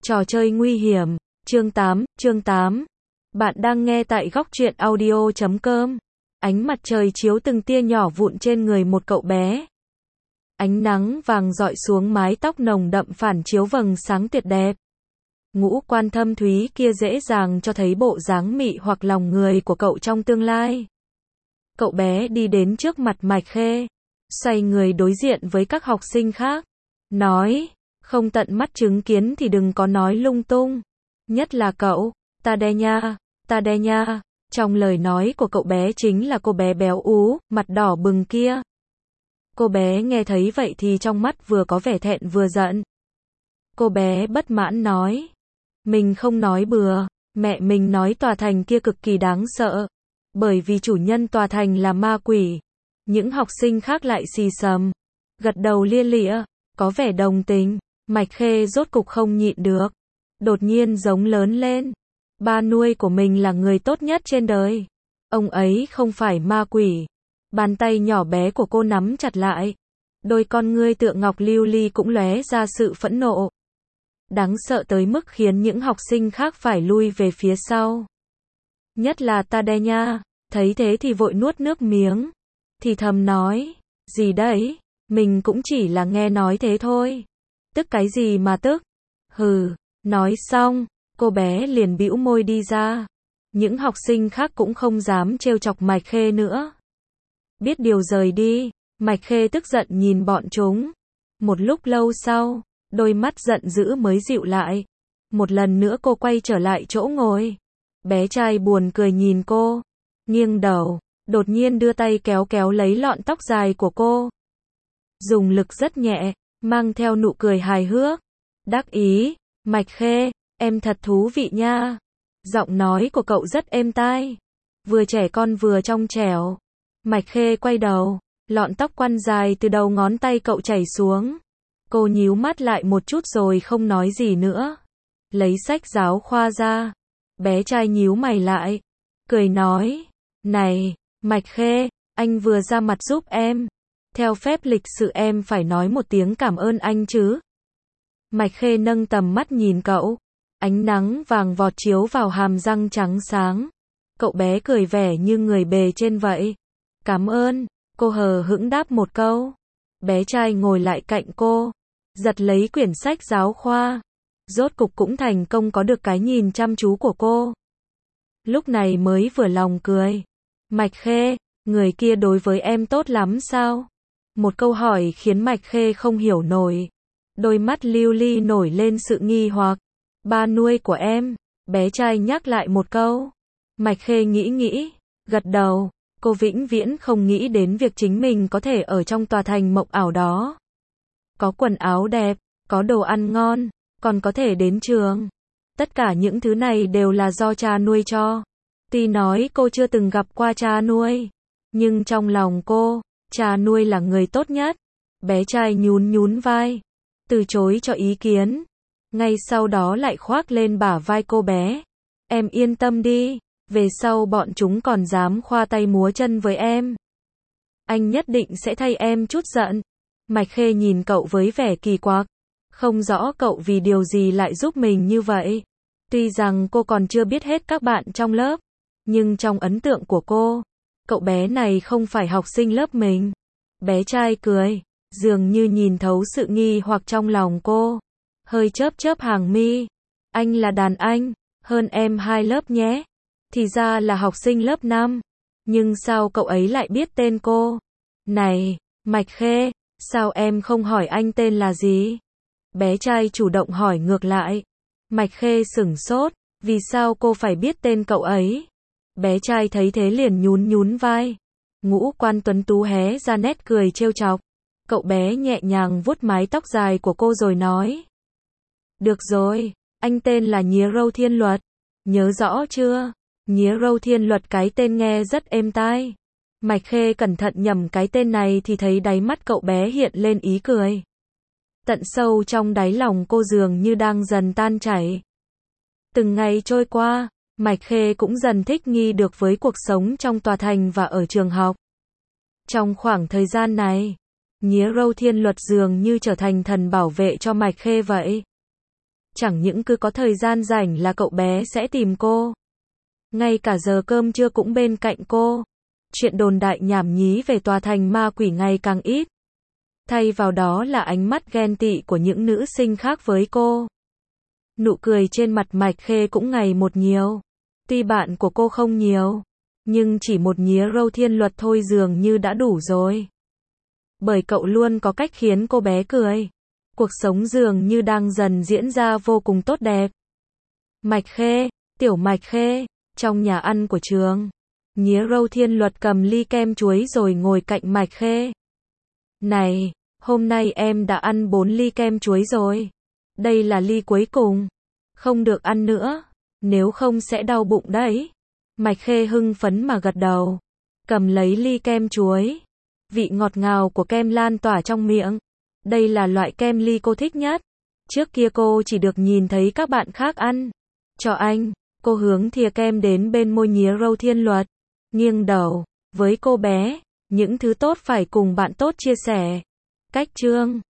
Trò chơi nguy hiểm, chương 8. Bạn đang nghe tại góc truyện audio.com. Ánh mặt trời chiếu từng tia nhỏ vụn trên người một cậu bé. Ánh nắng vàng rọi xuống mái tóc nồng đậm phản chiếu vầng sáng tuyệt đẹp. Ngũ quan thâm thúy kia dễ dàng cho thấy bộ dáng mị hoặc lòng người của cậu trong tương lai. Cậu bé đi đến trước mặt Mạch Khê, xoay người đối diện với các học sinh khác, nói, không tận mắt chứng kiến thì đừng có nói lung tung. Nhất là cậu, ta đe nha. Trong lời nói của cậu bé chính là cô bé béo ú, mặt đỏ bừng kia. Cô bé nghe thấy vậy thì trong mắt vừa có vẻ thẹn vừa giận. Cô bé bất mãn nói, mình không nói bừa, mẹ mình nói tòa thành kia cực kỳ đáng sợ, bởi vì chủ nhân tòa thành là ma quỷ. Những học sinh khác lại xì xầm, gật đầu lia lịa, có vẻ đồng tình. Mạch Khê rốt cục không nhịn được, đột nhiên giống lớn lên. Ba nuôi của mình là người tốt nhất trên đời. Ông ấy không phải ma quỷ. Bàn tay nhỏ bé của cô nắm chặt lại. Đôi con ngươi tựa ngọc lưu ly cũng lóe ra sự phẫn nộ. Đáng sợ tới mức khiến những học sinh khác phải lui về phía sau. Nhất là ta đe nha, thấy thế thì vội nuốt nước miếng. Thì thầm nói, gì đấy, mình cũng chỉ là nghe nói thế thôi. Tức cái gì mà tức? Hừ, nói xong, cô bé liền bĩu môi đi ra. Những học sinh khác cũng không dám trêu chọc Mạch Khê nữa. Biết điều rời đi, Mạch Khê tức giận nhìn bọn chúng. Một lúc lâu sau, đôi mắt giận dữ mới dịu lại. Một lần nữa cô quay trở lại chỗ ngồi. Bé trai buồn cười nhìn cô, nghiêng đầu, đột nhiên đưa tay kéo kéo lấy lọn tóc dài của cô. Dùng lực rất nhẹ, mang theo nụ cười hài hước, đắc ý, Mạch Khê, em thật thú vị nha. Giọng nói của cậu rất êm tai, vừa trẻ con vừa trong trẻo. Mạch Khê quay đầu, lọn tóc quăn dài từ đầu ngón tay cậu chảy xuống. Cô nhíu mắt lại một chút rồi không nói gì nữa. Lấy sách giáo khoa ra, bé trai nhíu mày lại, cười nói, này, Mạch Khê, anh vừa ra mặt giúp em. Theo phép lịch sự em phải nói một tiếng cảm ơn anh chứ. Mạch Khê nâng tầm mắt nhìn cậu. Ánh nắng vàng vọt chiếu vào hàm răng trắng sáng. Cậu bé cười vẻ như người bề trên vậy. Cảm ơn, cô hờ hững đáp một câu. Bé trai ngồi lại cạnh cô, giật lấy quyển sách giáo khoa. Rốt cục cũng thành công có được cái nhìn chăm chú của cô. Lúc này mới vừa lòng cười. Mạch Khê, người kia đối với em tốt lắm sao? Một câu hỏi khiến Mạch Khê không hiểu nổi. Đôi mắt lưu ly nổi lên sự nghi hoặc. Ba nuôi của em, bé trai nhắc lại một câu. Mạch Khê nghĩ, gật đầu. Cô vĩnh viễn không nghĩ đến việc chính mình có thể ở trong tòa thành mộng ảo đó. Có quần áo đẹp, có đồ ăn ngon, còn có thể đến trường. Tất cả những thứ này đều là do cha nuôi cho. Tuy nói cô chưa từng gặp qua cha nuôi, nhưng trong lòng cô, cha nuôi là người tốt nhất. Bé trai nhún vai, từ chối cho ý kiến. Ngay sau đó lại khoác lên bả vai cô bé. Em yên tâm đi, về sau bọn chúng còn dám khoa tay múa chân với em. Anh nhất định sẽ thay em chút giận. Mạch Khê nhìn cậu với vẻ kỳ quặc. Không rõ cậu vì điều gì lại giúp mình như vậy. Tuy rằng cô còn chưa biết hết các bạn trong lớp, nhưng trong ấn tượng của cô, cậu bé này không phải học sinh lớp mình. Bé trai cười, dường như nhìn thấu sự nghi hoặc trong lòng cô. Hơi chớp hàng mi. Anh là đàn anh, hơn em 2 lớp nhé. Thì ra là học sinh lớp 5. Nhưng sao cậu ấy lại biết tên cô? Này, Mạch Khê, sao em không hỏi anh tên là gì? Bé trai chủ động hỏi ngược lại. Mạch Khê sửng sốt, vì sao cô phải biết tên cậu ấy? Bé trai thấy thế liền nhún vai. Ngũ quan tuấn tú hé ra nét cười trêu chọc. Cậu bé nhẹ nhàng vuốt mái tóc dài của cô rồi nói. Được rồi, anh tên là Nhía Râu Thiên Luật. Nhớ rõ chưa? Nhía Râu Thiên Luật, cái tên nghe rất êm tai. Mạch Khê cẩn thận nhẩm cái tên này thì thấy đáy mắt cậu bé hiện lên ý cười. Tận sâu trong đáy lòng cô dường như đang dần tan chảy. Từng ngày trôi qua, Mạch Khê cũng dần thích nghi được với cuộc sống trong tòa thành và ở trường học. Trong khoảng thời gian này, Nhía Râu Thiên Luật dường như trở thành thần bảo vệ cho Mạch Khê vậy. Chẳng những cứ có thời gian rảnh là cậu bé sẽ tìm cô. Ngay cả giờ cơm trưa cũng bên cạnh cô. Chuyện đồn đại nhảm nhí về tòa thành ma quỷ ngày càng ít. Thay vào đó là ánh mắt ghen tị của những nữ sinh khác với cô. Nụ cười trên mặt Mạch Khê cũng ngày một nhiều. Tuy bạn của cô không nhiều, nhưng chỉ một nhía râu thiên luật thôi dường như đã đủ rồi. Bởi cậu luôn có cách khiến cô bé cười. Cuộc sống dường như đang dần diễn ra vô cùng tốt đẹp. Mạch Khê, tiểu Mạch Khê, trong nhà ăn của trường. Nhía râu thiên luật cầm ly kem chuối rồi ngồi cạnh Mạch Khê. Này, hôm nay em đã ăn 4 ly kem chuối rồi. Đây là ly cuối cùng. Không được ăn nữa, nếu không sẽ đau bụng đấy. Mạch Khê hưng phấn mà gật đầu. Cầm lấy ly kem chuối. Vị ngọt ngào của kem lan tỏa trong miệng. Đây là loại kem ly cô thích nhất. Trước kia cô chỉ được nhìn thấy các bạn khác ăn. Cho anh, cô hướng thìa kem đến bên môi nhía râu thiên luật. Nghiêng đầu, với cô bé, những thứ tốt phải cùng bạn tốt chia sẻ. Cách chương